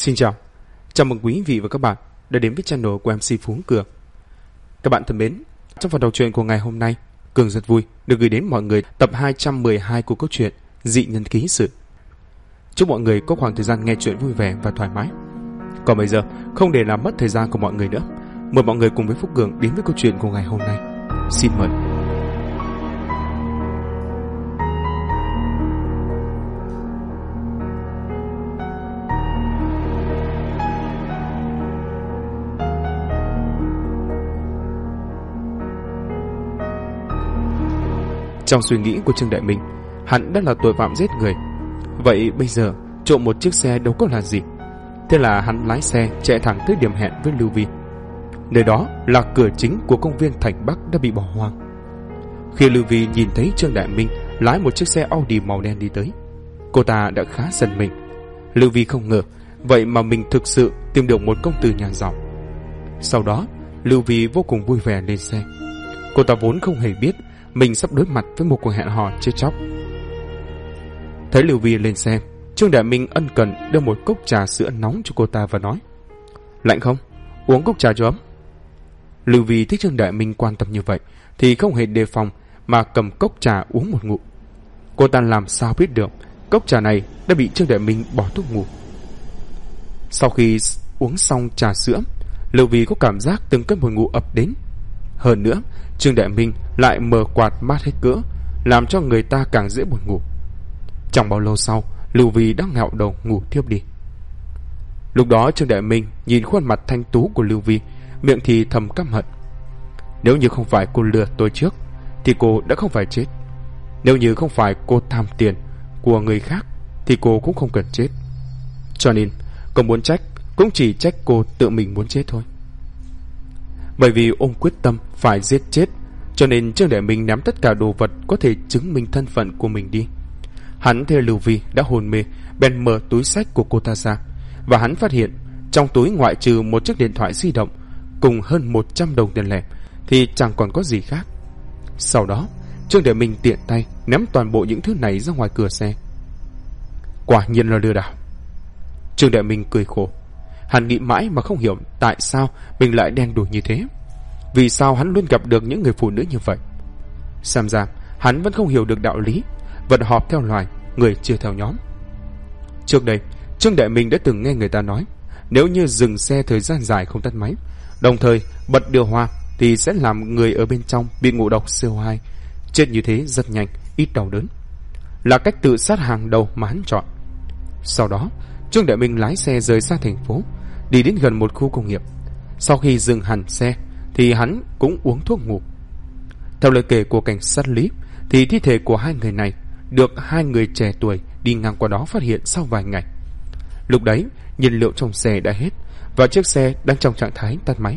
Xin chào, chào mừng quý vị và các bạn đã đến với channel của MC Phú Cường. Các bạn thân mến, trong phần đầu truyện của ngày hôm nay, Cường rất vui được gửi đến mọi người tập 212 của câu chuyện Dị Nhân Ký Sự. Chúc mọi người có khoảng thời gian nghe chuyện vui vẻ và thoải mái. Còn bây giờ, không để làm mất thời gian của mọi người nữa, mời mọi người cùng với Phúc Cường đến với câu chuyện của ngày hôm nay. Xin mời. Trong suy nghĩ của Trương Đại Minh, hắn đã là tội phạm giết người. Vậy bây giờ trộm một chiếc xe đâu có là gì. Thế là hắn lái xe chạy thẳng tới điểm hẹn với Lưu Vi. Nơi đó là cửa chính của công viên Thành Bắc đã bị bỏ hoang. Khi Lưu Vi nhìn thấy Trương Đại Minh lái một chiếc xe Audi màu đen đi tới, cô ta đã khá giận mình. Lưu Vi không ngờ vậy mà mình thực sự tìm được một công tử nhà giàu. Sau đó Lưu Vi vô cùng vui vẻ lên xe. Cô ta vốn không hề biết mình sắp đối mặt với một cuộc hẹn hò chết chóc. Thấy Lưu Vi lên xe, Trương Đại Minh ân cần đưa một cốc trà sữa nóng cho cô ta và nói: "Lạnh không? Uống cốc trà cho ấm." Lưu Vi thấy Trương Đại Minh quan tâm như vậy thì không hề đề phòng mà cầm cốc trà uống một ngụm. Cô ta làm sao biết được cốc trà này đã bị Trương Đại Minh bỏ thuốc ngủ. Sau khi uống xong trà sữa, Lưu Vi có cảm giác từng cơn buồn ngủ ập đến. Hơn nữa, Trương Đại Minh lại mở quạt mát hết cỡ, làm cho người ta càng dễ buồn ngủ. Chẳng bao lâu sau, Lưu Vi đã ngạo đầu ngủ thiếp đi. Lúc đó Trương Đại Minh nhìn khuôn mặt thanh tú của Lưu Vi, miệng thì thầm căm hận. Nếu như không phải cô lừa tôi trước thì cô đã không phải chết. Nếu như không phải cô tham tiền của người khác thì cô cũng không cần chết. Cho nên cô muốn trách cũng chỉ trách cô tự mình muốn chết thôi. Bởi vì ông quyết tâm phải giết chết, cho nên Trương Đại Minh ném tất cả đồ vật có thể chứng minh thân phận của mình đi. Hắn thấy Lưu Vi đã hôn mê, bèn mở túi xách của cô ta ra, và hắn phát hiện trong túi ngoại trừ một chiếc điện thoại di động cùng hơn 100 đồng tiền lẻ thì chẳng còn có gì khác. Sau đó Trương Đại Minh tiện tay ném toàn bộ những thứ này ra ngoài cửa xe. Quả nhiên là lừa đảo. Trương Đại Minh cười khổ. Hắn nghĩ mãi mà không hiểu tại sao mình lại đen đủi như thế. Vì sao hắn luôn gặp được những người phụ nữ như vậy? Xem ra hắn vẫn không hiểu được đạo lý vật họp theo loài, người chia theo nhóm. Trước đây Trương Đại Minh đã từng nghe người ta nói, nếu như dừng xe thời gian dài không tắt máy, đồng thời bật điều hòa, thì sẽ làm người ở bên trong bị ngộ độc CO2. Chết như thế rất nhanh, ít đau đớn, là cách tự sát hàng đầu mà hắn chọn. Sau đó Trương Đại Minh lái xe rời xa thành phố, đi đến gần một khu công nghiệp. Sau khi dừng hẳn xe thì hắn cũng uống thuốc ngủ. Theo lời kể của cảnh sát Lý thì thi thể của hai người này được hai người trẻ tuổi đi ngang qua đó phát hiện sau vài ngày. Lúc đấy nhiên liệu trong xe đã hết và chiếc xe đang trong trạng thái tắt máy.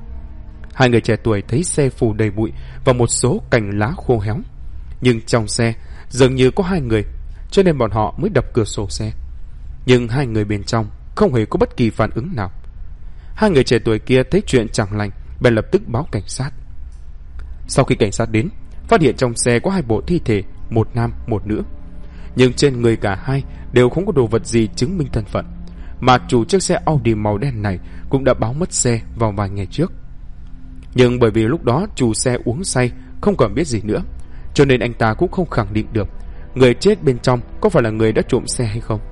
Hai người trẻ tuổi thấy xe phủ đầy bụi và một số cành lá khô héo, nhưng trong xe dường như có hai người, cho nên bọn họ mới đập cửa sổ xe. Nhưng hai người bên trong không hề có bất kỳ phản ứng nào. Hai người trẻ tuổi kia thấy chuyện chẳng lành, bèn lập tức báo cảnh sát. Sau khi cảnh sát đến, phát hiện trong xe có hai bộ thi thể, một nam một nữ, nhưng trên người cả hai đều không có đồ vật gì chứng minh thân phận, mà chủ chiếc xe Audi màu đen này cũng đã báo mất xe vào vài ngày trước. Nhưng bởi vì lúc đó chủ xe uống say không còn biết gì nữa, cho nên anh ta cũng không khẳng định được người chết bên trong có phải là người đã trộm xe hay không.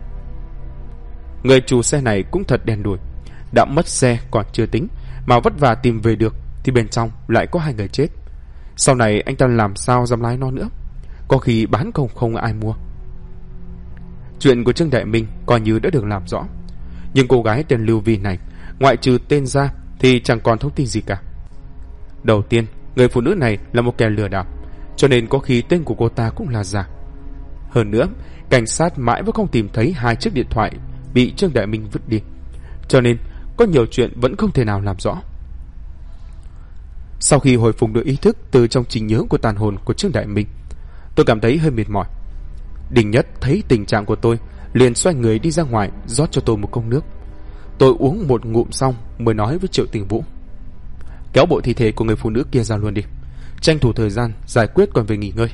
Người chủ xe này cũng thật đen đủi, đã mất xe còn chưa tính, mà vất vả tìm về được thì bên trong lại có hai người chết. Sau này anh ta làm sao dám lái nó nữa, có khi bán không ai mua. Chuyện của Trương Đại Minh coi như đã được làm rõ, nhưng cô gái tên Lưu Vi này ngoại trừ tên ra thì chẳng còn thông tin gì cả. Đầu tiên, người phụ nữ này là một kẻ lừa đảo, cho nên có khi tên của cô ta cũng là giả. Hơn nữa, cảnh sát mãi vẫn không tìm thấy hai chiếc điện thoại bị Trương Đại Minh vứt đi, cho nên có nhiều chuyện vẫn không thể nào làm rõ. Sau khi hồi phục được ý thức từ trong trí nhớ của tàn hồn của Trương Đại Minh, tôi cảm thấy hơi mệt mỏi. Đình Nhất thấy tình trạng của tôi liền xoay người đi ra ngoài rót cho tôi một cốc nước. Tôi uống một ngụm xong mới nói với Triệu Tình Vũ: "Kéo bộ thi thể của người phụ nữ kia ra luôn đi, tranh thủ thời gian giải quyết còn về nghỉ ngơi."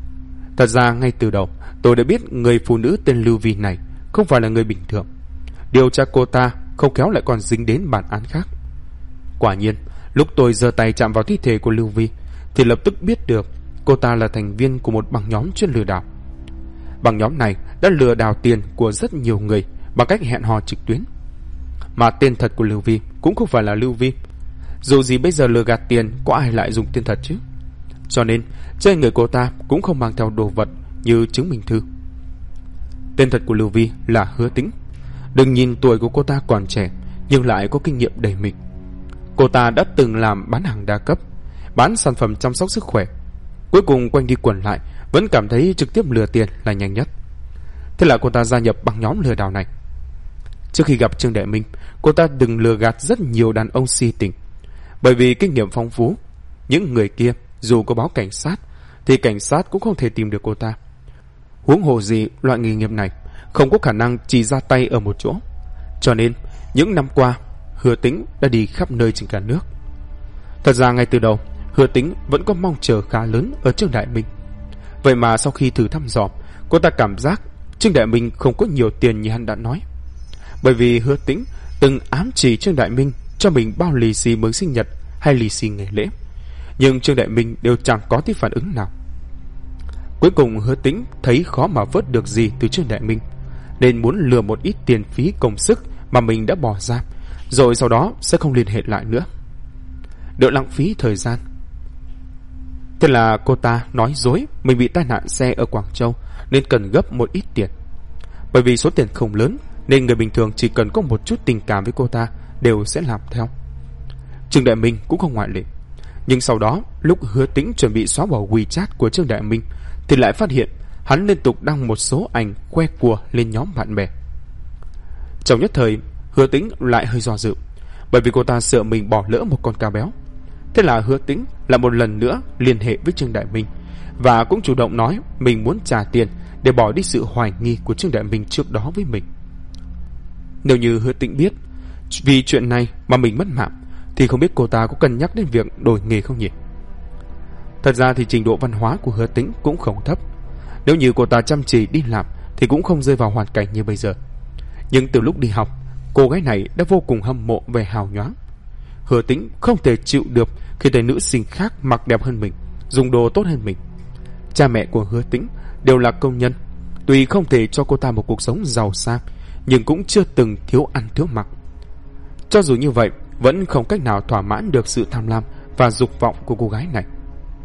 Thật ra ngay từ đầu tôi đã biết người phụ nữ tên Lưu Vi này không phải là người bình thường. điều tra cô ta không khéo lại còn dính đến bản án khác. Quả nhiên, lúc tôi giơ tay chạm vào thi thể của Lưu Vi thì lập tức biết được cô ta là thành viên của một băng nhóm chuyên lừa đảo. Băng nhóm này đã lừa đảo tiền của rất nhiều người bằng cách hẹn hò trực tuyến. Mà tên thật của Lưu Vi cũng không phải là Lưu Vi. Dù gì bây giờ lừa gạt tiền có ai lại dùng tên thật chứ. Cho nên trên người cô ta cũng không mang theo đồ vật như chứng minh thư. Tên thật của Lưu Vi là Hứa Tĩnh. Đừng nhìn tuổi của cô ta còn trẻ, nhưng lại có kinh nghiệm đầy mình. Cô ta đã từng làm bán hàng đa cấp, bán sản phẩm chăm sóc sức khỏe. Cuối cùng quanh đi quẩn lại vẫn cảm thấy trực tiếp lừa tiền là nhanh nhất. Thế là cô ta gia nhập băng nhóm lừa đảo này. Trước khi gặp Trương Đại Minh, cô ta từng lừa gạt rất nhiều đàn ông si tình. Bởi vì kinh nghiệm phong phú, những người kia dù có báo cảnh sát thì cảnh sát cũng không thể tìm được cô ta. Huống hồ gì loại nghề nghiệp này không có khả năng chỉ ra tay ở một chỗ. Cho nên những năm qua Hứa Tĩnh đã đi khắp nơi trên cả nước. Thật ra ngay từ đầu Hứa Tĩnh vẫn có mong chờ khá lớn ở Trương Đại Minh. Vậy mà sau khi thử thăm dò, cô ta cảm giác Trương Đại Minh không có nhiều tiền như hắn đã nói. Bởi vì Hứa Tĩnh từng ám chỉ Trương Đại Minh cho mình bao lì xì mừng sinh nhật hay lì xì ngày lễ, nhưng Trương Đại Minh đều chẳng có tí phản ứng nào. Cuối cùng Hứa Tĩnh thấy khó mà vớt được gì từ Trương Đại Minh, nên muốn lừa một ít tiền phí công sức mà mình đã bỏ ra, rồi sau đó sẽ không liên hệ lại nữa, đỡ lãng phí thời gian. Thế là cô ta nói dối mình bị tai nạn xe ở Quảng Châu nên cần gấp một ít tiền. Bởi vì số tiền không lớn nên người bình thường chỉ cần có một chút tình cảm với cô ta đều sẽ làm theo. Trương Đại Minh cũng không ngoại lệ. Nhưng sau đó lúc Hứa Tĩnh chuẩn bị xóa bỏ WeChat của Trương Đại Minh thì lại phát hiện hắn liên tục đăng một số ảnh khoe của lên nhóm bạn bè. Trong nhất thời Hứa Tĩnh lại hơi do dự, bởi vì cô ta sợ mình bỏ lỡ một con cá béo. Thế là Hứa Tĩnh lại một lần nữa liên hệ với Trương Đại Minh và cũng chủ động nói mình muốn trả tiền để bỏ đi sự hoài nghi của Trương Đại Minh trước đó với mình. Nếu như Hứa Tĩnh biết vì chuyện này mà mình mất mạng thì không biết cô ta có cân nhắc đến việc đổi nghề không nhỉ? Thật ra thì trình độ văn hóa của Hứa Tĩnh cũng không thấp. Nếu như cô ta chăm chỉ đi làm thì cũng không rơi vào hoàn cảnh như bây giờ. Nhưng từ lúc đi học, cô gái này đã vô cùng hâm mộ về hào nhoáng. Hứa Tĩnh không thể chịu được khi thấy nữ sinh khác mặc đẹp hơn mình, dùng đồ tốt hơn mình. Cha mẹ của Hứa Tĩnh đều là công nhân, tuy không thể cho cô ta một cuộc sống giàu sang, nhưng cũng chưa từng thiếu ăn thiếu mặc. Cho dù như vậy, vẫn không cách nào thỏa mãn được sự tham lam và dục vọng của cô gái này.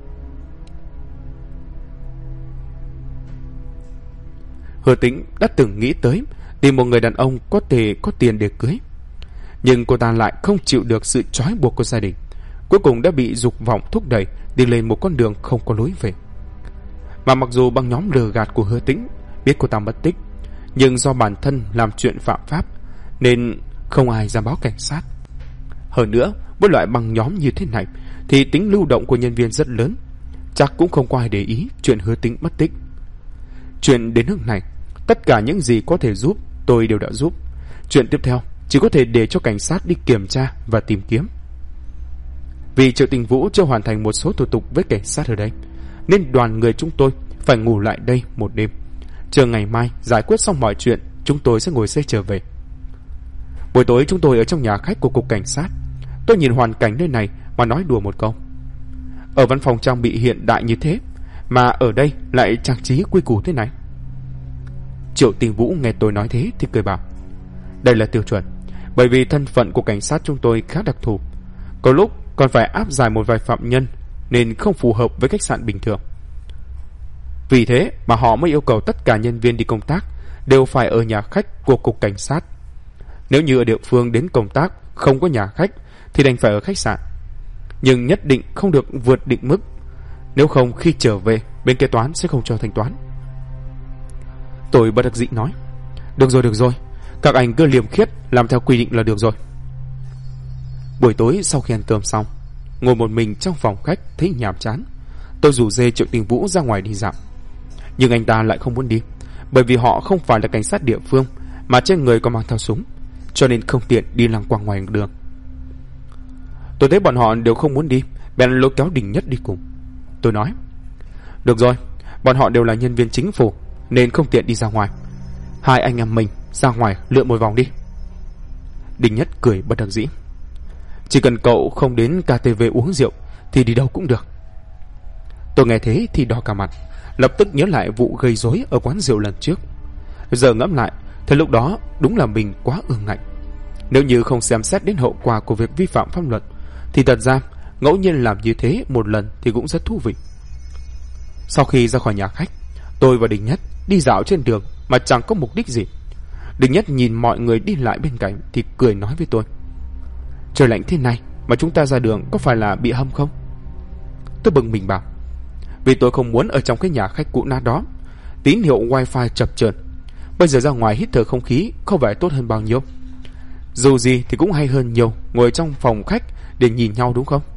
Hứa Tĩnh đã từng nghĩ tới tìm một người đàn ông có thể có tiền để cưới, nhưng cô ta lại không chịu được sự trói buộc của gia đình, cuối cùng đã bị dục vọng thúc đẩy đi lên một con đường không có lối về. Mà mặc dù băng nhóm lừa gạt của Hứa Tĩnh biết cô ta mất tích, nhưng do bản thân làm chuyện phạm pháp nên không ai dám báo cảnh sát. Hơn nữa, với loại băng nhóm như thế này thì tính lưu động của nhân viên rất lớn, chắc cũng không có ai để ý chuyện Hứa Tĩnh mất tích. Chuyện đến nước này, tất cả những gì có thể giúp tôi đều đã giúp. Chuyện tiếp theo chỉ có thể để cho cảnh sát đi kiểm tra và tìm kiếm. Vì Triệu Tình Vũ chưa hoàn thành một số thủ tục với cảnh sát ở đây, nên đoàn người chúng tôi phải ngủ lại đây một đêm. Chờ ngày mai giải quyết xong mọi chuyện, chúng tôi sẽ ngồi xe trở về. Buổi tối chúng tôi ở trong nhà khách của cục cảnh sát. Tôi nhìn hoàn cảnh nơi này mà nói đùa một câu: ở văn phòng trang bị hiện đại như thế mà ở đây lại trang trí quy củ thế này. Triệu Tình Vũ nghe tôi nói thế thì cười bảo: đây là tiêu chuẩn, bởi vì thân phận của cảnh sát chúng tôi khá đặc thù, có lúc còn phải áp giải một vài phạm nhân nên không phù hợp với khách sạn bình thường. Vì thế mà họ mới yêu cầu tất cả nhân viên đi công tác đều phải ở nhà khách của cục cảnh sát. Nếu như ở địa phương đến công tác không có nhà khách thì đành phải ở khách sạn, nhưng nhất định không được vượt định mức, nếu không khi trở về bên kế toán sẽ không cho thanh toán. Tôi bất đắc dĩ nói: được rồi, các anh cứ liêm khiết làm theo quy định là được rồi. Buổi tối sau khi ăn cơm xong, ngồi một mình trong phòng khách thấy nhàm chán, tôi rủ dê Triệu Tình Vũ ra ngoài đi dạo. Nhưng anh ta lại không muốn đi, bởi vì họ không phải là cảnh sát địa phương mà trên người có mang theo súng, cho nên không tiện đi lăng quăng ngoài đường. Tôi thấy bọn họ đều không muốn đi, bèn lôi kéo Đình Nhất đi cùng. Tôi nói: được rồi, bọn họ đều là nhân viên chính phủ nên không tiện đi ra ngoài, hai anh em mình ra ngoài lượn một vòng đi. Đinh Nhất cười bất đắc dĩ. Chỉ cần cậu không đến KTV uống rượu thì đi đâu cũng được. Tôi nghe thế thì đỏ cả mặt, lập tức nhớ lại vụ gây rối ở quán rượu lần trước. Giờ ngẫm lại thì lúc đó đúng là mình quá ương ngạnh. Nếu như không xem xét đến hậu quả của việc vi phạm pháp luật thì thật ra ngẫu nhiên làm như thế một lần thì cũng rất thú vị. Sau khi ra khỏi nhà khách, tôi và Đinh Nhất đi dạo trên đường mà chẳng có mục đích gì. Đinh Nhất nhìn mọi người đi lại bên cạnh thì cười nói với tôi: Trời lạnh thế này mà chúng ta ra đường có phải là bị hâm không? Tôi bực mình bảo: Vì tôi không muốn ở trong cái nhà khách cũ nát đó, tín hiệu wifi chập chờn. Bây giờ ra ngoài hít thở không khí không phải tốt hơn bao nhiêu. Dù gì thì cũng hay hơn nhiều ngồi trong phòng khách để nhìn nhau, đúng không?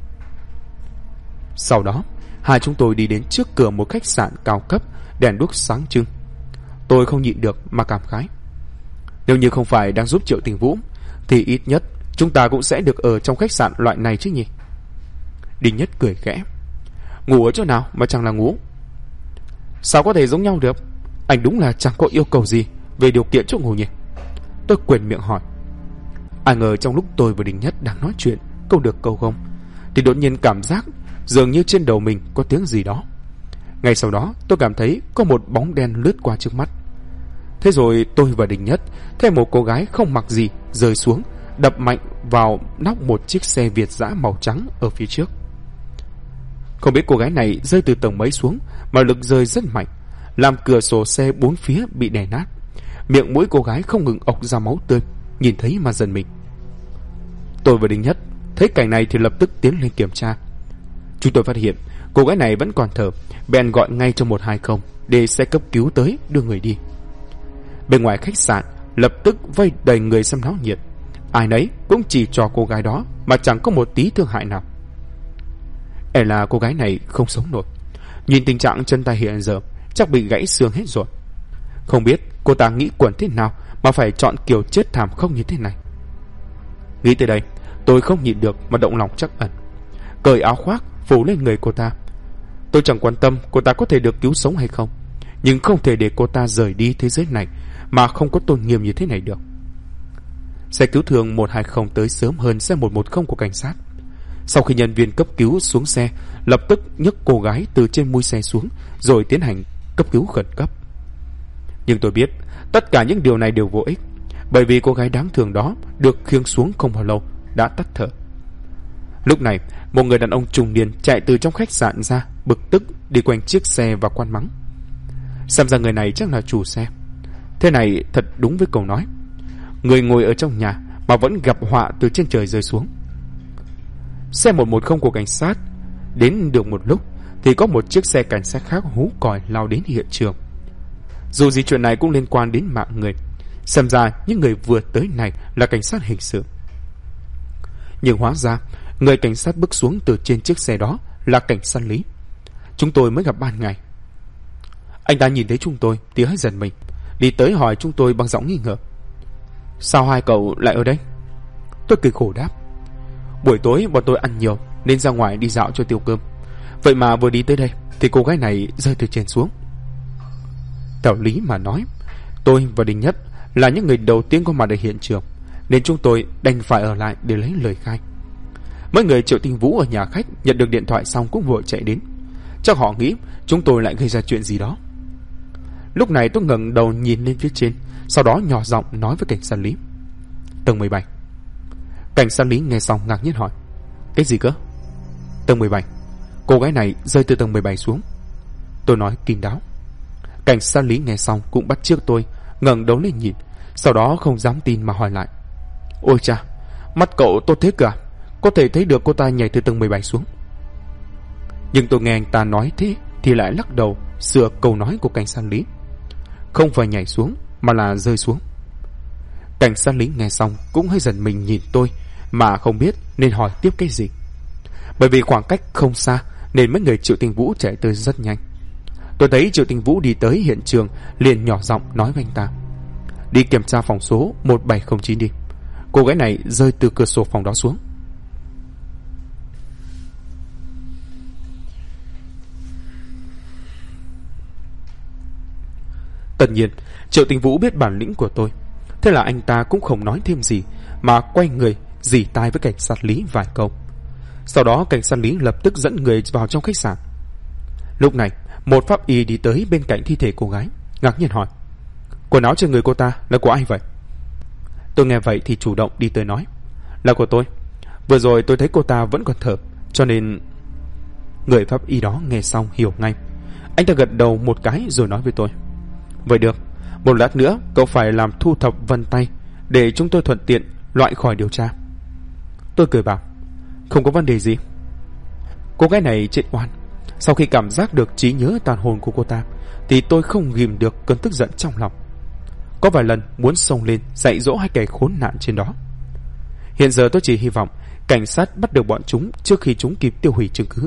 Sau đó hai chúng tôi đi đến trước cửa một khách sạn cao cấp, đèn đuốc sáng trưng. Tôi không nhịn được mà cảm khái: Nếu như không phải đang giúp Triệu Tình Vũ thì ít nhất chúng ta cũng sẽ được ở trong khách sạn loại này chứ nhỉ? Đinh Nhất cười khẽ: Ngủ ở chỗ nào mà chẳng là ngủ? Sao có thể giống nhau được? Anh đúng là chẳng có yêu cầu gì về điều kiện chỗ ngủ nhỉ? Tôi quệt miệng hỏi. Ai ngờ trong lúc tôi và Đinh Nhất đang nói chuyện câu được câu không thì đột nhiên cảm giác dường như trên đầu mình có tiếng gì đó. Ngay sau đó tôi cảm thấy có một bóng đen lướt qua trước mắt. Thế rồi tôi và Đinh Nhất thấy một cô gái không mặc gì rơi xuống, đập mạnh vào nóc một chiếc xe Việt dã màu trắng ở phía trước. Không biết cô gái này rơi từ tầng mấy xuống mà lực rơi rất mạnh, làm cửa sổ xe bốn phía bị đè nát. Miệng mũi cô gái không ngừng ọc ra máu tươi, nhìn thấy mà giận mình. Tôi và Đinh Nhất thấy cảnh này thì lập tức tiến lên kiểm tra. Chúng tôi phát hiện cô gái này vẫn còn thở, bèn gọi ngay cho 120 để xe cấp cứu tới đưa người đi. Bên ngoài khách sạn lập tức vây đầy người xem náo nhiệt, ai nấy cũng chỉ cho cô gái đó mà chẳng có một tí thương hại nào. E là cô gái này không sống nổi. Nhìn tình trạng chân tay hiện giờ chắc bị gãy xương hết rồi. Không biết cô ta nghĩ quẩn thế nào mà phải chọn kiểu chết thảm không như thế này. Nghĩ tới đây tôi không nhịn được mà động lòng trắc ẩn, cởi áo khoác phủ lên người cô ta. Tôi chẳng quan tâm cô ta có thể được cứu sống hay không, nhưng không thể để cô ta rời đi thế giới này mà không có tôn nghiêm như thế này được. Xe cứu thương 120 tới sớm hơn xe 110 của cảnh sát. Sau khi nhân viên cấp cứu xuống xe, lập tức nhấc cô gái từ trên mui xe xuống rồi tiến hành cấp cứu khẩn cấp. Nhưng tôi biết tất cả những điều này đều vô ích, bởi vì cô gái đáng thương đó được khiêng xuống không bao lâu đã tắt thở. Lúc này một người đàn ông trung niên chạy từ trong khách sạn ra, bực tức đi quanh chiếc xe và quan mắng. Xem ra người này chắc là chủ xe. Thế này thật đúng với câu nói, người ngồi ở trong nhà mà vẫn gặp họa từ trên trời rơi xuống. Xe 110 của cảnh sát đến được một lúc thì có một chiếc xe cảnh sát khác hú còi lao đến hiện trường. Dù gì chuyện này cũng liên quan đến mạng người, xem ra những người vừa tới này là cảnh sát hình sự. Nhưng hóa ra người cảnh sát bước xuống từ trên chiếc xe đó là cảnh sát Lý. Chúng tôi mới gặp ban ngày. Anh ta nhìn thấy chúng tôi thì hơi giận mình, đi tới hỏi chúng tôi bằng giọng nghi ngờ: Sao hai cậu lại ở đây? Tôi cười khổ đáp: Buổi tối bọn tôi ăn nhiều nên ra ngoài đi dạo cho tiêu cơm. Vậy mà vừa đi tới đây thì cô gái này rơi từ trên xuống. Theo lý mà nói, tôi và Đinh Nhất là những người đầu tiên có mặt ở hiện trường, nên chúng tôi đành phải ở lại để lấy lời khai. Mấy người Triệu Tình Vũ ở nhà khách nhận được điện thoại xong cũng vội chạy đến. Chắc họ nghĩ chúng tôi lại gây ra chuyện gì đó. Lúc này tôi ngẩng đầu nhìn lên phía trên, sau đó nhỏ giọng nói với cảnh sát Lý: Tầng 17. Cảnh sát Lý nghe xong ngạc nhiên hỏi: Cái gì cơ? Tầng 17. Cô gái này rơi từ tầng 17 xuống. Tôi nói kín đáo. Cảnh sát Lý nghe xong cũng bắt chước tôi, ngẩng đầu lên nhìn, sau đó không dám tin mà hỏi lại: Ôi cha, mắt cậu tốt thế cả, có thể thấy được cô ta nhảy từ tầng 17 xuống. Nhưng tôi nghe anh ta nói thế thì lại lắc đầu sửa câu nói của cảnh sát Lý: Không phải nhảy xuống mà là rơi xuống. Cảnh sát Lý nghe xong cũng hơi giận mình nhìn tôi mà không biết nên hỏi tiếp cái gì. Bởi vì khoảng cách không xa nên mấy người Triệu Tình Vũ chạy tới rất nhanh. Tôi thấy Triệu Tình Vũ đi tới hiện trường liền nhỏ giọng nói với anh ta: Đi kiểm tra phòng số 1709 đi, cô gái này rơi từ cửa sổ phòng đó xuống. Tất nhiên Triệu Tình Vũ biết bản lĩnh của tôi. Thế là anh ta cũng không nói thêm gì, mà quay người rỉ tai với cảnh sát Lý vài câu. Sau đó cảnh sát Lý lập tức dẫn người vào trong khách sạn. Lúc này một pháp y đi tới bên cạnh thi thể cô gái, ngạc nhiên hỏi: quần áo trên người cô ta là của ai vậy? Tôi nghe vậy thì chủ động đi tới nói: là của tôi. Vừa rồi tôi thấy cô ta vẫn còn thở, cho nên... Người pháp y đó nghe xong hiểu ngay. Anh ta gật đầu một cái rồi nói với tôi: vậy được, một lát nữa cậu phải làm thu thập vân tay để chúng tôi thuận tiện loại khỏi điều tra. Tôi cười bảo: không có vấn đề gì. Cô gái này chết oan. Sau khi cảm giác được trí nhớ tàn hồn của cô ta thì tôi không ghìm được cơn tức giận trong lòng. Có vài lần muốn xông lên dạy dỗ hai kẻ khốn nạn trên đó. Hiện giờ tôi chỉ hy vọng cảnh sát bắt được bọn chúng trước khi chúng kịp tiêu hủy chứng cứ.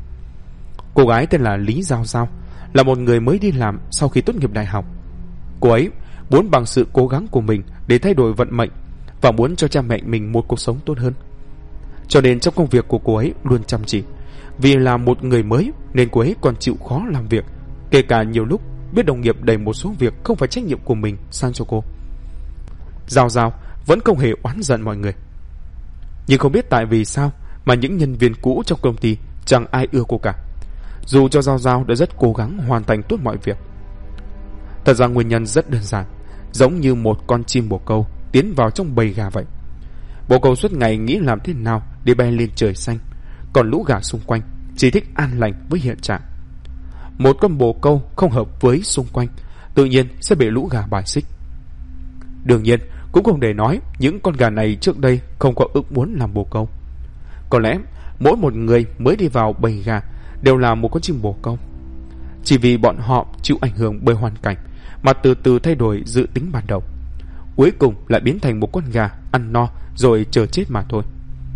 Cô gái tên là Lý Giao Giao, là một người mới đi làm sau khi tốt nghiệp đại học. Cô ấy muốn bằng sự cố gắng của mình để thay đổi vận mệnh và muốn cho cha mẹ mình một cuộc sống tốt hơn. Cho nên trong công việc của cô ấy luôn chăm chỉ. Vì là một người mới nên cô ấy còn chịu khó làm việc, kể cả nhiều lúc biết đồng nghiệp đẩy một số việc không phải trách nhiệm của mình sang cho cô. Giao Giao vẫn không hề oán giận mọi người. Nhưng không biết tại vì sao mà những nhân viên cũ trong công ty chẳng ai ưa cô cả, dù cho Giao Giao đã rất cố gắng hoàn thành tốt mọi việc. Thật ra nguyên nhân rất đơn giản, giống như một con chim bồ câu tiến vào trong bầy gà vậy. Bồ câu suốt ngày nghĩ làm thế nào để bay lên trời xanh, còn lũ gà xung quanh chỉ thích an lành với hiện trạng. Một con bồ câu không hợp với xung quanh, tự nhiên sẽ bị lũ gà bài xích. Đương nhiên cũng không để nói những con gà này trước đây không có ước muốn làm bồ câu. Có lẽ mỗi một người mới đi vào bầy gà đều là một con chim bồ câu. Chỉ vì bọn họ chịu ảnh hưởng bởi hoàn cảnh mà từ từ thay đổi dự tính ban đầu, cuối cùng lại biến thành một con gà ăn no rồi chờ chết mà thôi.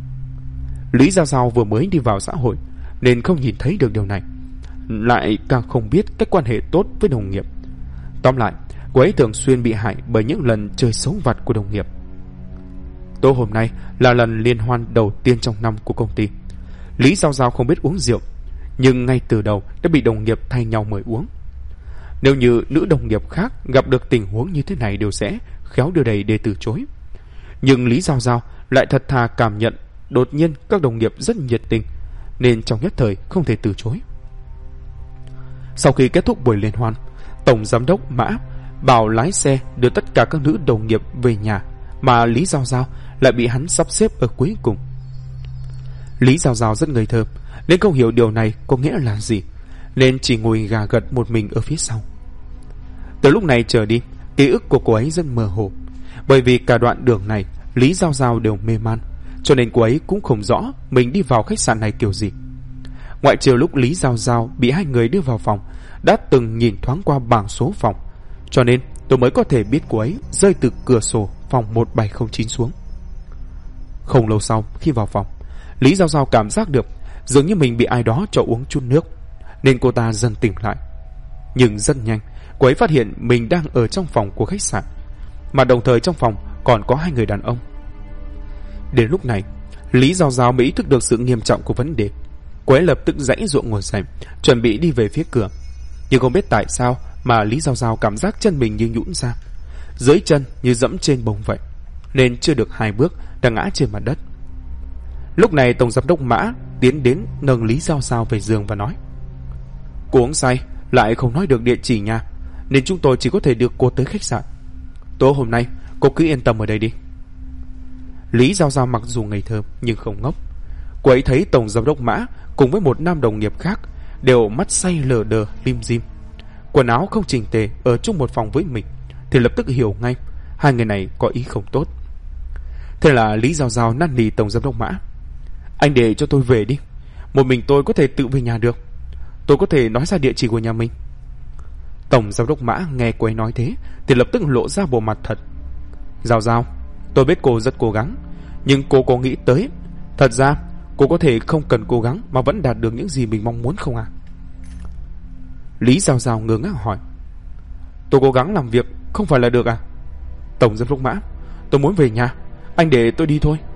Lý Giao Giao vừa mới đi vào xã hội nên không nhìn thấy được điều này, lại càng không biết cách quan hệ tốt với đồng nghiệp. Tóm lại, cô ấy thường xuyên bị hại bởi những lần chơi xấu vặt của đồng nghiệp. Tối hôm nay là lần liên hoan đầu tiên trong năm của công ty. Lý Giao Giao không biết uống rượu, nhưng ngay từ đầu đã bị đồng nghiệp thay nhau mời uống. Nếu như nữ đồng nghiệp khác gặp được tình huống như thế này đều sẽ khéo đưa đẩy để từ chối. Nhưng Lý Giao Giao lại thật thà cảm nhận đột nhiên các đồng nghiệp rất nhiệt tình, nên trong nhất thời không thể từ chối. Sau khi kết thúc buổi liên hoan, tổng giám đốc Mã bảo lái xe đưa tất cả các nữ đồng nghiệp về nhà, mà Lý Giao Giao lại bị hắn sắp xếp ở cuối cùng. Lý Giao Giao rất ngây thơ nên không hiểu điều này có nghĩa là gì, nên chỉ ngồi gà gật một mình ở phía sau. Từ lúc này trở đi, ký ức của cô ấy rất mơ hồ, bởi vì cả đoạn đường này Lý Giao Giao đều mê man, cho nên cô ấy cũng không rõ mình đi vào khách sạn này kiểu gì. Ngoại trừ lúc Lý Giao Giao bị hai người đưa vào phòng đã từng nhìn thoáng qua bảng số phòng, cho nên tôi mới có thể biết cô ấy rơi từ cửa sổ phòng 1709 xuống. Không lâu sau, khi vào phòng, Lý Giao Giao cảm giác được dường như mình bị ai đó cho uống chút nước, nên cô ta dần tỉnh lại. Nhưng rất nhanh, cô ấy phát hiện mình đang ở trong phòng của khách sạn, mà đồng thời trong phòng còn có hai người đàn ông. Đến lúc này, Lý Giao Giao mới ý thức được sự nghiêm trọng của vấn đề. Cô ấy lập tức giãy giụa ngồi dậy, chuẩn bị đi về phía cửa. Nhưng không biết tại sao mà Lý Giao Giao cảm giác chân mình như nhũn ra, dưới chân như dẫm trên bông vậy, nên chưa được 2 bước đã ngã trên mặt đất. Lúc này tổng giám đốc Mã tiến đến nâng Lý Giao Giao về giường và nói: cô uống say lại không nói được địa chỉ nhà, nên chúng tôi chỉ có thể đưa cô tới khách sạn. Tối hôm nay cô cứ yên tâm ở đây đi. Lý Giao Giao mặc dù ngây thơ nhưng không ngốc. Cô ấy thấy tổng giám đốc Mã cùng với một nam đồng nghiệp khác đều mắt say lờ đờ lim dim, quần áo không chỉnh tề ở chung một phòng với mình, thì lập tức hiểu ngay hai người này có ý không tốt. Thế là Lý Giao Giao năn nỉ tổng giám đốc Mã: anh để cho tôi về đi, một mình tôi có thể tự về nhà được, tôi có thể nói ra địa chỉ của nhà mình. Tổng giám đốc Mã nghe cô ấy nói thế thì lập tức lộ ra bộ mặt thật: Giao Giao, tôi biết cô rất cố gắng, nhưng cô có nghĩ tới thật ra cô có thể không cần cố gắng mà vẫn đạt được những gì mình mong muốn không à? Lý Giao Giao ngơ ngác hỏi: tôi cố gắng làm việc không phải là được à? Tổng giám đốc Mã, tôi muốn về nhà, anh để tôi đi thôi.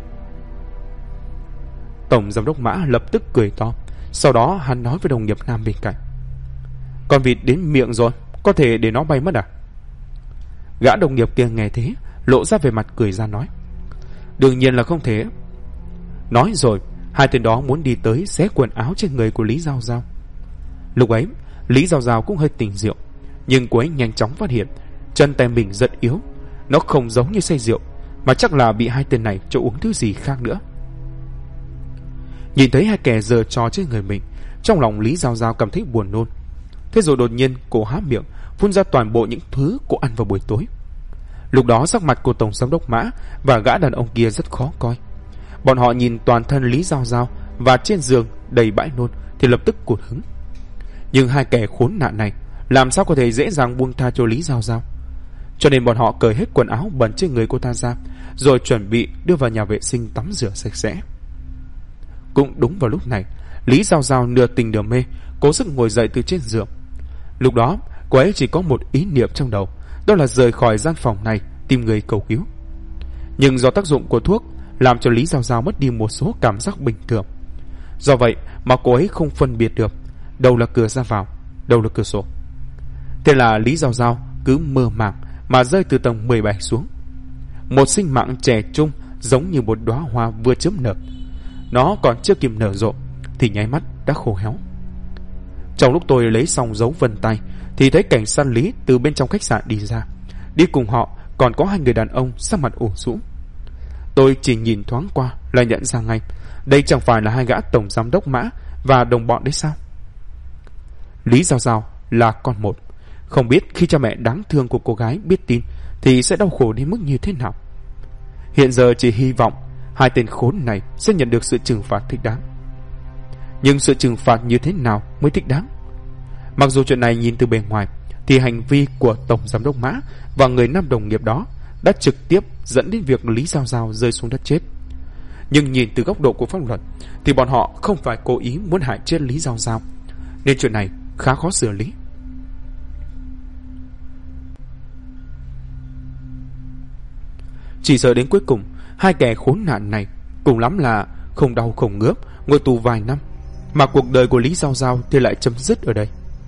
Tổng giám đốc Mã lập tức cười to, sau đó hắn nói với đồng nghiệp nam bên cạnh: con vịt đến miệng rồi, có thể để nó bay mất à? Gã đồng nghiệp kia nghe thế lộ ra về mặt cười ra nói: Đương nhiên là không thể. Nói rồi, hai tên đó muốn đi tới xé quần áo trên người của Lý Giao Giao. Lúc ấy, Lý Giao Giao cũng hơi tỉnh rượu, nhưng cô ấy nhanh chóng phát hiện chân tay mình rất yếu. Nó không giống như say rượu, mà chắc là bị hai tên này cho uống thứ gì khác nữa. Nhìn thấy hai kẻ giở trò trên người mình, trong lòng Lý Giao Giao cảm thấy buồn nôn. Thế rồi đột nhiên cô há miệng phun ra toàn bộ những thứ cô ăn vào buổi tối. Lúc đó sắc mặt của tổng giám đốc Mã và gã đàn ông kia rất khó coi. Bọn họ nhìn toàn thân Lý Giao Giao và trên giường đầy bãi nôn thì lập tức cụt hứng. Nhưng hai kẻ khốn nạn này làm sao có thể dễ dàng buông tha cho Lý Giao Giao. Cho nên bọn họ cởi hết quần áo bẩn trên người cô ta ra, rồi chuẩn bị đưa vào nhà vệ sinh tắm rửa sạch sẽ. Cũng đúng vào lúc này, Lý Giao Giao nửa tỉnh nửa mê cố sức ngồi dậy từ trên giường. Lúc đó cô ấy chỉ có một ý niệm trong đầu, đó là rời khỏi gian phòng này tìm người cầu cứu. Nhưng do tác dụng của thuốc làm cho Lý Giao Giao mất đi một số cảm giác bình thường. Do vậy mà cô ấy không phân biệt được đâu là cửa ra vào, đâu là cửa sổ. Thế là Lý Giao Giao cứ mơ màng mà rơi từ tầng 17 xuống. Một sinh mạng trẻ trung giống như một đóa hoa vừa chớm nở. Nó còn chưa kịp nở rộ thì nháy mắt đã khô héo. Trong lúc tôi lấy xong dấu vân tay thì thấy cảnh sát Lý từ bên trong khách sạn đi ra. Đi cùng họ còn có hai người đàn ông sắc mặt ủ rũ. Tôi chỉ nhìn thoáng qua là nhận ra ngay, đây chẳng phải là hai gã tổng giám đốc Mã và đồng bọn đấy sao? Lý Giao Giao là con một, không biết khi cha mẹ đáng thương của cô gái biết tin thì sẽ đau khổ đến mức như thế nào. Hiện giờ chỉ hy vọng hai tên khốn này sẽ nhận được sự trừng phạt thích đáng. Nhưng sự trừng phạt như thế nào mới thích đáng? Mặc dù chuyện này nhìn từ bề ngoài thì hành vi của tổng giám đốc Mã và người nam đồng nghiệp đó đã trực tiếp dẫn đến việc Lý Giao Giao rơi xuống đất chết. Nhưng nhìn từ góc độ của pháp luật thì bọn họ không phải cố ý muốn hại chết Lý Giao Giao, nên chuyện này khá khó xử lý. Chỉ sợ đến cuối cùng hai kẻ khốn nạn này cùng lắm là không đau không ngớp ngồi tù vài năm, mà cuộc đời của Lý Giao Giao thì lại chấm dứt ở đây.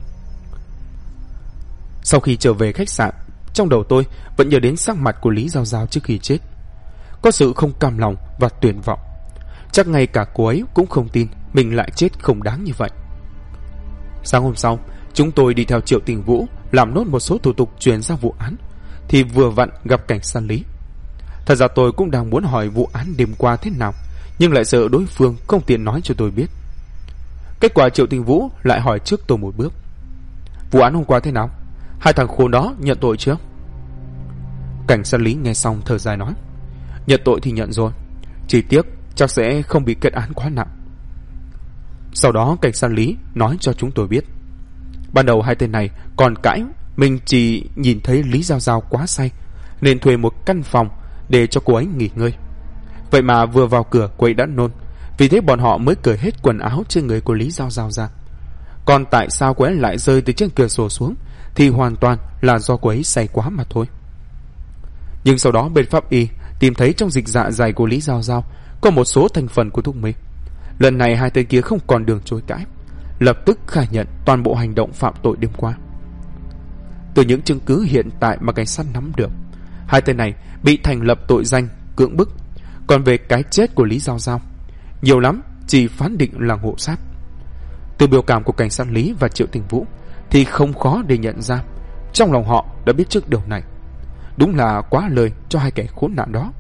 Sau khi trở về khách sạn, trong đầu tôi vẫn nhớ đến sắc mặt của Lý Giao Giao trước khi chết. Có sự không cam lòng và tuyệt vọng. Chắc ngay cả cô ấy cũng không tin mình lại chết không đáng như vậy. Sáng hôm sau, chúng tôi đi theo Triệu Tình Vũ làm nốt một số thủ tục chuyển ra vụ án, thì vừa vặn gặp cảnh sát Lý. Thật ra tôi cũng đang muốn hỏi vụ án đêm qua thế nào, nhưng lại sợ đối phương không tiện nói cho tôi biết. Kết quả Triệu Tình Vũ lại hỏi trước tôi một bước: Vụ án hôm qua thế nào? Hai thằng khốn đó nhận tội chưa? Cảnh sát Lý nghe xong thở dài nói: Nhận tội thì nhận rồi, chỉ tiếc chắc sẽ không bị kết án quá nặng. Sau đó cảnh sát Lý nói cho chúng tôi biết, ban đầu hai tên này còn cãi mình chỉ nhìn thấy Lý Giao Giao quá say nên thuê một căn phòng để cho cô ấy nghỉ ngơi. Vậy mà vừa vào cửa cô ấy đã nôn, vì thế bọn họ mới cởi hết quần áo trên người của Lý Giao Giao ra. Còn tại sao cô ấy lại rơi từ trên cửa sổ xuống thì hoàn toàn là do cô ấy say quá mà thôi. Nhưng sau đó bên pháp y tìm thấy trong dịch dạ dày của Lý Giao Giao có một số thành phần của thuốc mê. Lần này hai tên kia không còn đường chối cãi, lập tức khai nhận toàn bộ hành động phạm tội đêm qua. Từ những chứng cứ hiện tại mà cảnh sát nắm được, hai tên này bị thành lập tội danh cưỡng bức. Còn về cái chết của Lý Giao Giao, nhiều lắm chỉ phán định là ngộ sát. Từ biểu cảm của cảnh sát Lý và Triệu Tình Vũ thì không khó để nhận ra trong lòng họ đã biết trước điều này. Đúng là quá lời cho hai kẻ khốn nạn đó.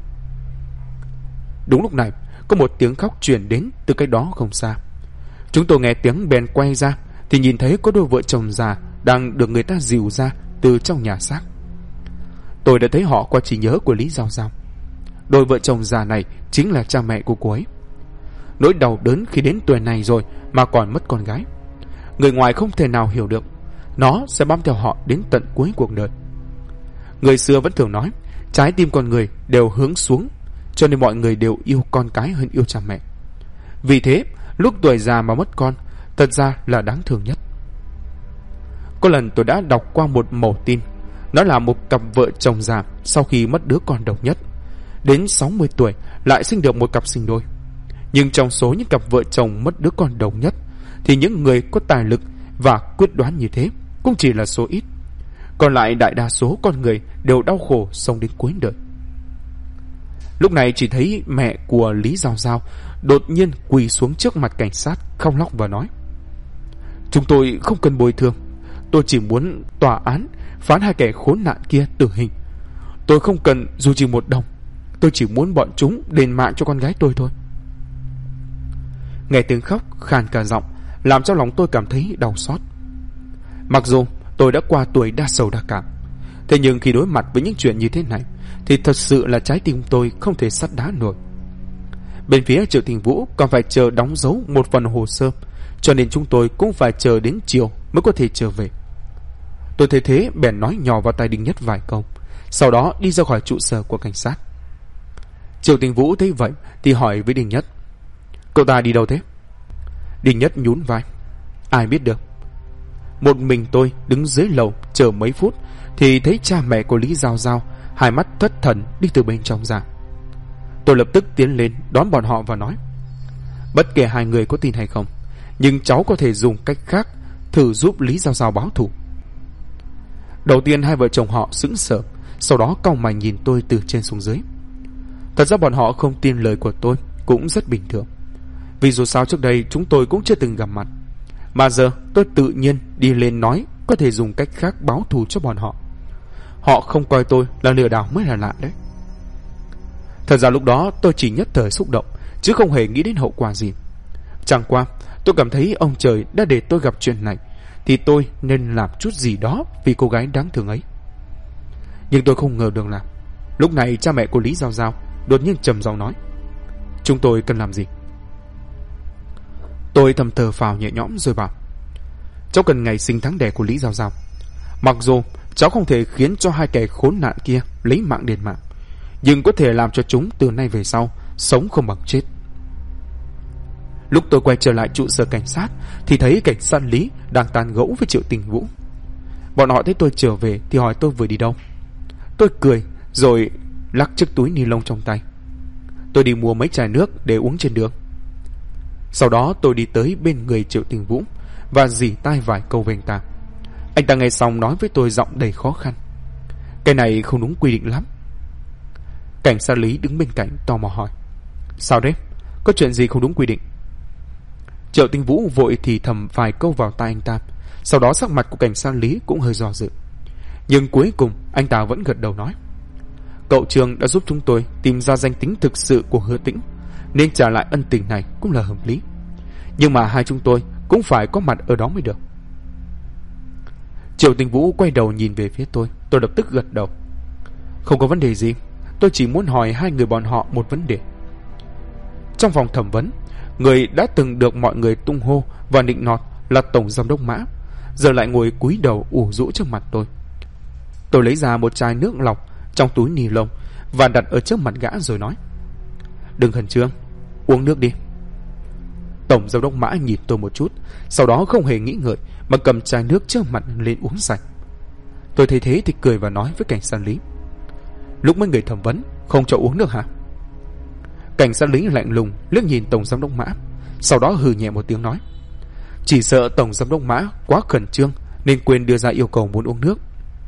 Đúng lúc này, có một tiếng khóc truyền đến từ cách đó không xa. Chúng tôi nghe tiếng bèn quay ra thì nhìn thấy có đôi vợ chồng già đang được người ta dìu ra từ trong nhà xác. Tôi đã thấy họ qua trí nhớ của Lý Giao Giao. Đôi vợ chồng già này chính là cha mẹ của cô ấy. Nỗi đau đớn khi đến tuổi này rồi mà còn mất con gái, người ngoài không thể nào hiểu được. Nó sẽ bám theo họ đến tận cuối cuộc đời. Người xưa vẫn thường nói trái tim con người đều hướng xuống, cho nên mọi người đều yêu con cái hơn yêu cha mẹ. Vì thế lúc tuổi già mà mất con thật ra là đáng thương nhất. Có lần tôi đã đọc qua một mẩu tin. Nó là một cặp vợ chồng già sau khi mất đứa con độc nhất, đến 60 tuổi lại sinh được một cặp sinh đôi. Nhưng trong số những cặp vợ chồng mất đứa con độc nhất thì những người có tài lực và quyết đoán như thế cũng chỉ là số ít. còn lại đại đa số con người đều đau khổ sống đến cuối đời. Lúc này chỉ thấy mẹ của Lý Giao Giao đột nhiên quỳ xuống trước mặt cảnh sát, khóc lóc và nói: "Chúng tôi không cần bồi thường, tôi chỉ muốn tòa án phán hai kẻ khốn nạn kia tử hình. Tôi không cần dù chỉ một đồng, tôi chỉ muốn bọn chúng đền mạng cho con gái tôi thôi." Nghe tiếng khóc khàn cả giọng, làm cho lòng tôi cảm thấy đau xót. Mặc dù tôi đã qua tuổi đa sầu đa cảm, thế nhưng khi đối mặt với những chuyện như thế này thì thật sự là trái tim tôi không thể sắt đá nổi. Bên phía Triệu Tình Vũ còn phải chờ đóng dấu một phần hồ sơ, cho nên chúng tôi cũng phải chờ đến chiều mới có thể trở về. Tôi thấy thế bèn nói nhỏ vào tai Đinh Nhất vài câu, sau đó đi ra khỏi trụ sở của cảnh sát. Triệu Tình Vũ thấy vậy thì hỏi với Đinh Nhất: "Cậu ta đi đâu thế?" Đinh Nhất nhún vai: "Ai biết được." Một mình tôi đứng dưới lầu chờ mấy phút thì thấy cha mẹ của Lý Giao Giao hai mắt thất thần đi từ bên trong ra. Tôi lập tức tiến lên đón bọn họ và nói: "Bất kể hai người có tin hay không, nhưng cháu có thể dùng cách khác thử giúp Lý Giao Giao báo thù." Đầu tiên hai vợ chồng họ sững sờ, sau đó cau mày nhìn tôi từ trên xuống dưới. Thật ra bọn họ không tin lời của tôi cũng rất bình thường, vì dù sao trước đây chúng tôi cũng chưa từng gặp mặt, mà giờ tôi tự nhiên đi lên nói có thể dùng cách khác báo thù cho bọn họ. Họ không coi tôi là lừa đảo mới là lạ đấy. Thật ra lúc đó tôi chỉ nhất thời xúc động, chứ không hề nghĩ đến hậu quả gì. Chẳng qua tôi cảm thấy ông trời đã để tôi gặp chuyện này, thì tôi nên làm chút gì đó vì cô gái đáng thương ấy. Nhưng tôi không ngờ được là lúc này cha mẹ của Lý Giao Giao đột nhiên trầm giọng nói: "Chúng tôi cần làm gì?" Tôi thầm thở phào nhẹ nhõm rồi bảo: "Cháu cần ngày sinh tháng đẻ của Lý Giao Giao. Mặc dù cháu không thể khiến cho hai kẻ khốn nạn kia lấy mạng đền mạng, nhưng có thể làm cho chúng từ nay về sau sống không bằng chết." Lúc tôi quay trở lại trụ sở cảnh sát thì thấy cảnh sát Lý đang tán gẫu với Triệu Tình Vũ. Bọn họ thấy tôi trở về thì hỏi tôi vừa đi đâu. Tôi cười rồi lắc chiếc túi ni lông trong tay. Tôi đi mua mấy chai nước để uống trên đường. Sau đó tôi đi tới bên người Triệu Tình Vũ và rỉ tai vài câu về anh ta. Anh ta nghe xong nói với tôi giọng đầy khó khăn: "Cái này không đúng quy định lắm." Cảnh sát Lý đứng bên cạnh tò mò hỏi: "Sao đấy? Có chuyện gì không đúng quy định?" Triệu Tình Vũ vội thì thầm vài câu vào tai anh ta, sau đó sắc mặt của cảnh sát Lý cũng hơi do dự. Nhưng cuối cùng anh ta vẫn gật đầu nói: "Cậu Trương đã giúp chúng tôi tìm ra danh tính thực sự của Hứa Tĩnh, nên trả lại ân tình này cũng là hợp lý. Nhưng mà hai chúng tôi cũng phải có mặt ở đó mới được." Triệu Tình Vũ quay đầu nhìn về phía tôi lập tức gật đầu: "Không có vấn đề gì, tôi chỉ muốn hỏi hai người bọn họ một vấn đề." Trong phòng thẩm vấn, người đã từng được mọi người tung hô và nịnh nọt là Tổng Giám đốc Mã giờ lại ngồi cúi đầu ủ rũ trước mặt tôi. Tôi lấy ra một chai nước lọc trong túi ni lông và đặt ở trước mặt gã rồi nói: "Đừng khẩn trương, uống nước đi." Tổng Giám đốc Mã nhìn tôi một chút, sau đó không hề nghĩ ngợi mà cầm chai nước trước mặt lên uống sạch. Tôi thấy thế thì cười và nói với cảnh sát Lý: "Lúc mấy người thẩm vấn không cho uống nước hả?" Cảnh sát Lý lạnh lùng liếc nhìn Tổng Giám đốc Mã, sau đó hừ nhẹ một tiếng nói: "Chỉ sợ Tổng Giám đốc Mã quá khẩn trương nên quên đưa ra yêu cầu muốn uống nước."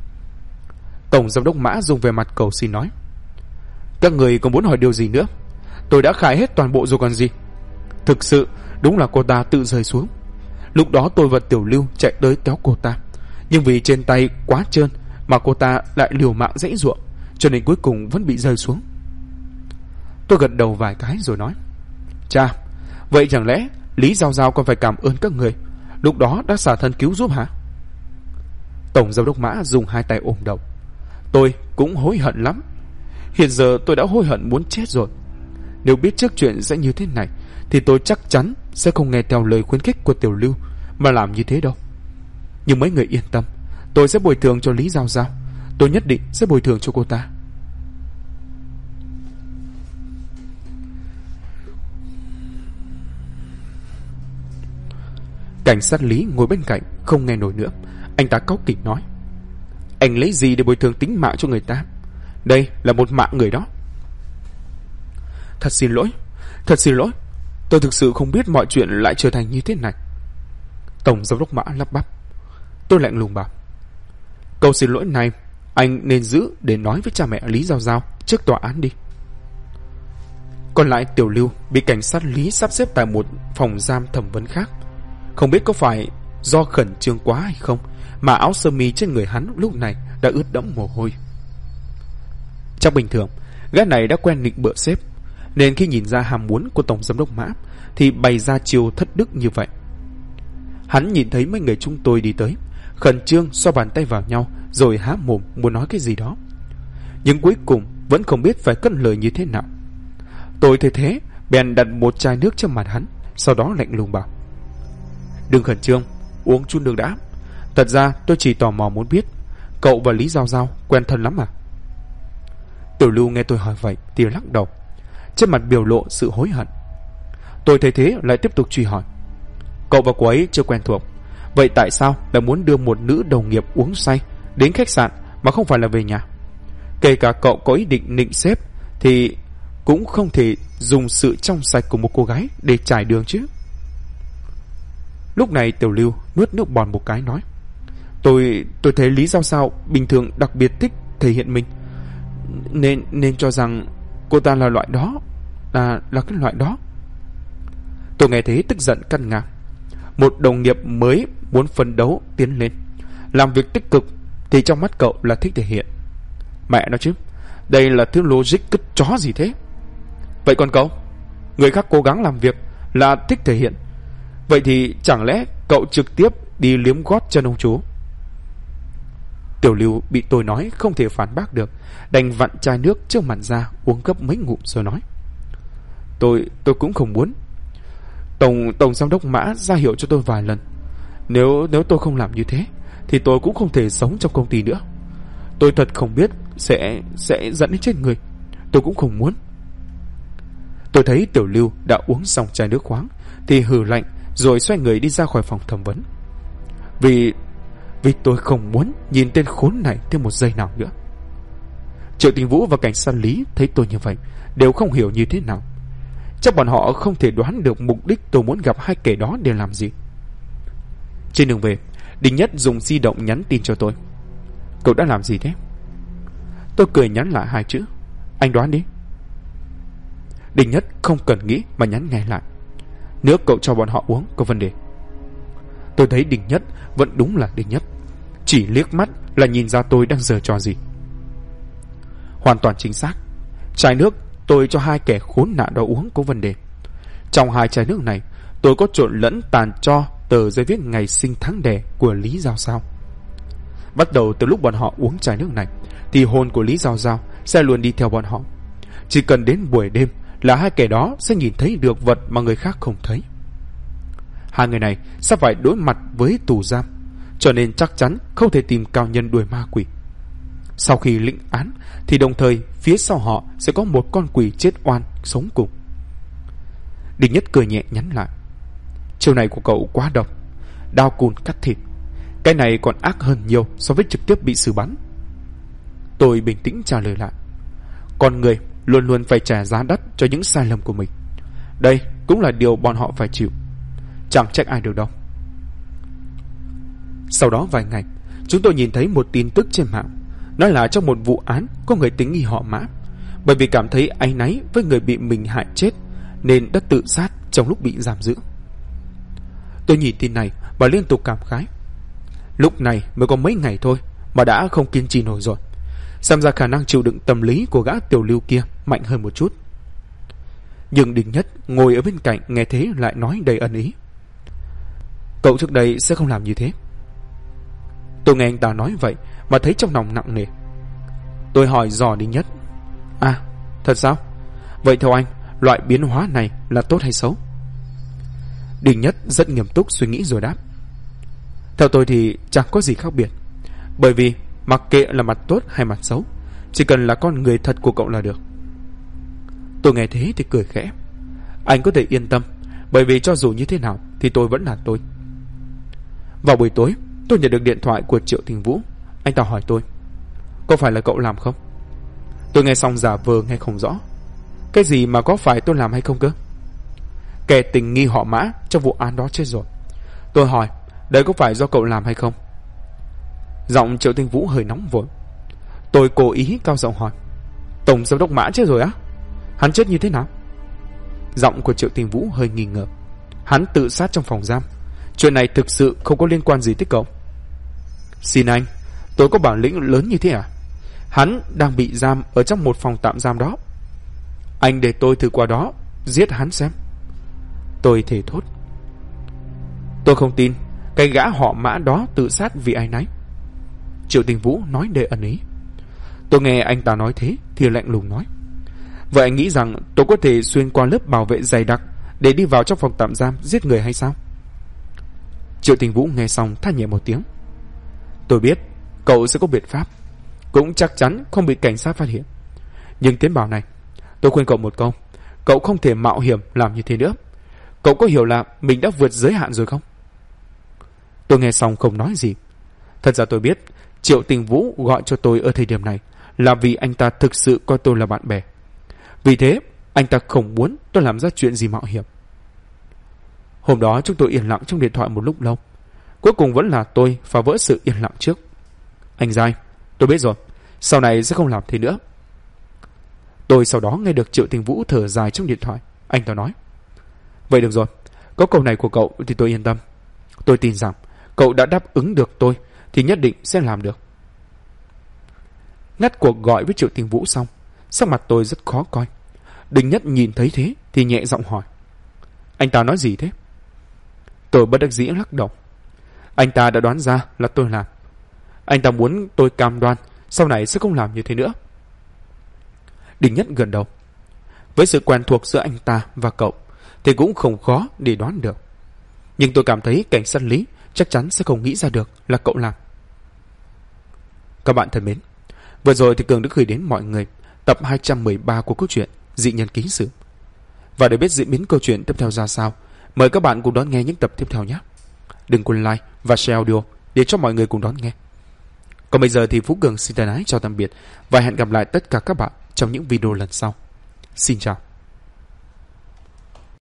Tổng Giám đốc Mã dùng vẻ mặt cầu xin nói: "Các người còn muốn hỏi điều gì nữa? Tôi đã khai hết toàn bộ rồi còn gì. Thực sự đúng là cô ta tự rơi xuống. Lúc đó tôi và Tiểu Lưu chạy tới kéo cô ta, nhưng vì trên tay quá trơn mà cô ta lại liều mạng giãy giụa, cho nên cuối cùng vẫn bị rơi xuống." Tôi gật đầu vài cái rồi nói: "Chà, vậy chẳng lẽ Lý Giao Giao còn phải cảm ơn các người lúc đó đã xả thân cứu giúp hả?" Tổng Giám đốc Mã dùng hai tay ôm đầu: "Tôi cũng hối hận lắm. Hiện giờ tôi đã hối hận muốn chết rồi. Nếu biết trước chuyện sẽ như thế này thì tôi chắc chắn sẽ không nghe theo lời khuyến khích của Tiểu Lưu mà làm như thế đâu. Nhưng mấy người yên tâm, tôi sẽ bồi thường cho Lý Giao Giao. Tôi nhất định sẽ bồi thường cho cô ta." Cảnh sát Lý ngồi bên cạnh không nghe nổi nữa. Anh ta cáu kỉnh nói: "Anh lấy gì để bồi thường tính mạng cho người ta? Đây là một mạng người đó." Thật xin lỗi, tôi thực sự không biết mọi chuyện lại trở thành như thế này." Tổng Giám đốc Mã lắp bắp. Tôi lạnh lùng bảo: Câu xin lỗi này anh nên giữ để nói với cha mẹ Lý Giao Giao trước tòa án đi. Còn lại Tiểu Lưu bị cảnh sát Lý sắp xếp tại một phòng giam thẩm vấn khác. Không biết có phải do khẩn trương quá hay không mà áo sơ mi trên người hắn lúc này đã ướt đẫm mồ hôi. Trong bình thường, gã này đã quen nịnh bợ sếp, nên khi nhìn ra ham muốn của tổng giám đốc Mã thì bày ra chiêu thất đức như vậy. Hắn nhìn thấy mấy người chúng tôi đi tới, khẩn trương xoa bàn tay vào nhau rồi há mồm muốn nói cái gì đó, nhưng cuối cùng vẫn không biết phải cất lời như thế nào. Tôi thấy thế bèn đặt một chai nước trước mặt hắn, sau đó lạnh lùng bảo: đừng khẩn trương, uống chút nước đã. Thật ra tôi chỉ tò mò muốn biết cậu và Lý Giao Giao quen thân lắm à? Tiểu Lưu nghe tôi hỏi vậy thì lắc đầu, trên mặt biểu lộ sự hối hận. Tôi thấy thế lại tiếp tục truy hỏi: cậu và cô ấy chưa quen thuộc, vậy tại sao lại muốn đưa một nữ đồng nghiệp uống say đến khách sạn mà không phải là về nhà? Kể cả cậu có ý định nịnh sếp thì cũng không thể dùng sự trong sạch của một cô gái để trải đường chứ. Lúc này Tiểu Lưu nuốt nước bọt một cái nói: Tôi thấy Lý Giao Giao bình thường đặc biệt thích thể hiện mình, nên cho rằng cô ta là loại đó, là cái loại đó. Tôi nghe thế tức giận cằn ngang. Một đồng nghiệp mới muốn phấn đấu tiến lên, làm việc tích cực thì trong mắt cậu là thích thể hiện. Mẹ nói chứ, đây là thứ logic cứt chó gì thế? Vậy còn cậu, người khác cố gắng làm việc là thích thể hiện, vậy thì chẳng lẽ cậu trực tiếp đi liếm gót chân ông chú? Tiểu Lưu bị tôi nói không thể phản bác được, đành vặn chai nước trước mặt ra uống gấp mấy ngụm rồi nói: Tôi cũng không muốn. Tổng giám đốc Mã ra hiệu cho tôi vài lần, nếu tôi không làm như thế thì tôi cũng không thể sống trong công ty nữa. Tôi thật không biết sẽ dẫn đến chết người. Tôi cũng không muốn. Tôi thấy Tiểu Lưu đã uống xong chai nước khoáng thì hừ lạnh rồi xoay người đi ra khỏi phòng thẩm vấn. Vì tôi không muốn nhìn tên khốn này thêm một giây nào nữa. Triệu Tình Vũ và cảnh sát Lý thấy tôi như vậy đều không hiểu như thế nào. Chắc bọn họ không thể đoán được mục đích tôi muốn gặp hai kẻ đó để làm gì. Trên đường về, Đình Nhất dùng di động nhắn tin cho tôi: Cậu đã làm gì thế? Tôi cười nhắn lại hai chữ: Anh đoán đi. Đình Nhất không cần nghĩ mà nhắn ngay lại: Nước cậu cho bọn họ uống có vấn đề. Tôi thấy Đình Nhất vẫn đúng là Đình Nhất, chỉ liếc mắt là nhìn ra tôi đang giở trò gì. Hoàn toàn chính xác. Chai nước tôi cho hai kẻ khốn nạn đó uống có vấn đề. Trong hai chai nước này tôi có trộn lẫn tàn tro tờ giấy viết ngày sinh tháng đẻ của Lý Giao Giao. Bắt đầu từ lúc bọn họ uống chai nước này thì hồn của Lý Giao Giao sẽ luôn đi theo bọn họ. Chỉ cần đến buổi đêm là hai kẻ đó sẽ nhìn thấy được vật mà người khác không thấy. Hai người này sắp phải đối mặt với tù giam, cho nên chắc chắn không thể tìm cao nhân đuổi ma quỷ. Sau khi lĩnh án thì đồng thời phía sau họ sẽ có một con quỷ chết oan sống cùng. Đình Nhất cười nhẹ nhắn lại: Chiêu này của cậu quá độc, đao cùn cắt thịt. Cái này còn ác hơn nhiều so với trực tiếp bị xử bắn. Tôi bình tĩnh trả lời lại: Con người luôn luôn phải trả giá đắt cho những sai lầm của mình. Đây cũng là điều bọn họ phải chịu, chẳng trách ai được đâu. Sau đó vài ngày, chúng tôi nhìn thấy một tin tức trên mạng, nói là trong một vụ án có người tình nghi họ Mã, bởi vì cảm thấy áy náy với người bị mình hại chết nên đã tự sát trong lúc bị giam giữ. Tôi nhìn tin này và liên tục cảm khái. Lúc này mới có mấy ngày thôi mà đã không kiên trì nổi rồi. Xem ra khả năng chịu đựng tâm lý của gã Tiểu Lưu kia mạnh hơn một chút. Nhưng Đình Nhất ngồi ở bên cạnh nghe thế lại nói đầy ẩn ý: Cậu trước đây sẽ không làm như thế. Tôi nghe anh ta nói vậy mà thấy trong lòng nặng nề. Tôi hỏi dò Đình Nhất: À, thật sao? Vậy theo anh, loại biến hóa này là tốt hay xấu? Đình Nhất rất nghiêm túc suy nghĩ rồi đáp: Theo tôi thì chẳng có gì khác biệt. Bởi vì mặc kệ là mặt tốt hay mặt xấu, chỉ cần là con người thật của cậu là được. Tôi nghe thế thì cười khẽ: Anh có thể yên tâm, bởi vì cho dù như thế nào thì tôi vẫn là tôi. Vào buổi tối, tôi nhận được điện thoại của Triệu Tình Vũ. Anh ta hỏi tôi: Có phải là cậu làm không? Tôi nghe xong giả vờ nghe không rõ. Cái gì mà có phải tôi làm hay không cơ? Kẻ tình nghi họ Mã trong vụ án đó chết rồi. Tôi hỏi: Đấy có phải do cậu làm hay không? Giọng Triệu Tinh Vũ hơi nóng vội. Tôi cố ý cao giọng hỏi, Tổng giám đốc Mã chết rồi á? Hắn chết như thế nào? Giọng của Triệu Tinh Vũ hơi nghi ngờ. Hắn tự sát trong phòng giam. Chuyện này thực sự không có liên quan gì tới cậu. Xin anh, tôi có bản lĩnh lớn như thế à? Hắn đang bị giam ở trong một phòng tạm giam đó. Anh để tôi thử qua đó giết hắn xem. Tôi thề thốt. Tôi không tin cái gã họ Mã đó tự sát vì ai nấy. Triệu Tinh Vũ nói đầy ẩn ý. Tôi nghe anh ta nói thế thì lạnh lùng nói, vậy anh nghĩ rằng tôi có thể xuyên qua lớp bảo vệ dày đặc để đi vào trong phòng tạm giam giết người hay sao? Triệu Tinh Vũ nghe xong than nhẹ một tiếng. Tôi biết cậu sẽ có biện pháp, cũng chắc chắn không bị cảnh sát phát hiện. Nhưng Tiến Bảo này, tôi khuyên cậu một câu, cậu không thể mạo hiểm làm như thế nữa. Cậu có hiểu là mình đã vượt giới hạn rồi không? Tôi nghe xong không nói gì. Thật ra tôi biết Triệu Tinh Vũ gọi cho tôi ở thời điểm này là vì anh ta thực sự coi tôi là bạn bè. Vì thế anh ta không muốn tôi làm ra chuyện gì mạo hiểm. Hôm đó chúng tôi yên lặng trong điện thoại một lúc lâu. Cuối cùng vẫn là tôi phá vỡ sự yên lặng trước. Anh Giai, tôi biết rồi, sau này sẽ không làm thế nữa. Tôi sau đó nghe được Triệu Tinh Vũ thở dài trong điện thoại. Anh ta nói, vậy được rồi, có câu này của cậu thì tôi yên tâm. Tôi tin rằng cậu đã đáp ứng được tôi thì nhất định sẽ làm được. Ngắt cuộc gọi với Triệu Tinh Vũ xong, sắc mặt tôi rất khó coi. Đinh Nhất nhìn thấy thế thì nhẹ giọng hỏi, anh ta nói gì thế? Tôi bất đắc dĩ lắc đầu. Anh ta đã đoán ra là tôi làm. Anh ta muốn tôi cam đoan sau này sẽ không làm như thế nữa. Đinh Nhất gật đầu. Với sự quen thuộc giữa anh ta và cậu thì cũng không khó để đoán được. Nhưng tôi cảm thấy cảnh sát Lý chắc chắn sẽ không nghĩ ra được là cậu làm. Các bạn thân mến, vừa rồi thì Cường đã gửi đến mọi người tập 213 của câu chuyện Dị Nhân Ký Sự. Và để biết diễn biến câu chuyện tiếp theo ra sao, mời các bạn cùng đón nghe những tập tiếp theo nhé. Đừng quên like và share audio để cho mọi người cùng đón nghe. Còn bây giờ thì Phú Cường xin thân ái chào tạm biệt và hẹn gặp lại tất cả các bạn trong những video lần sau. Xin chào.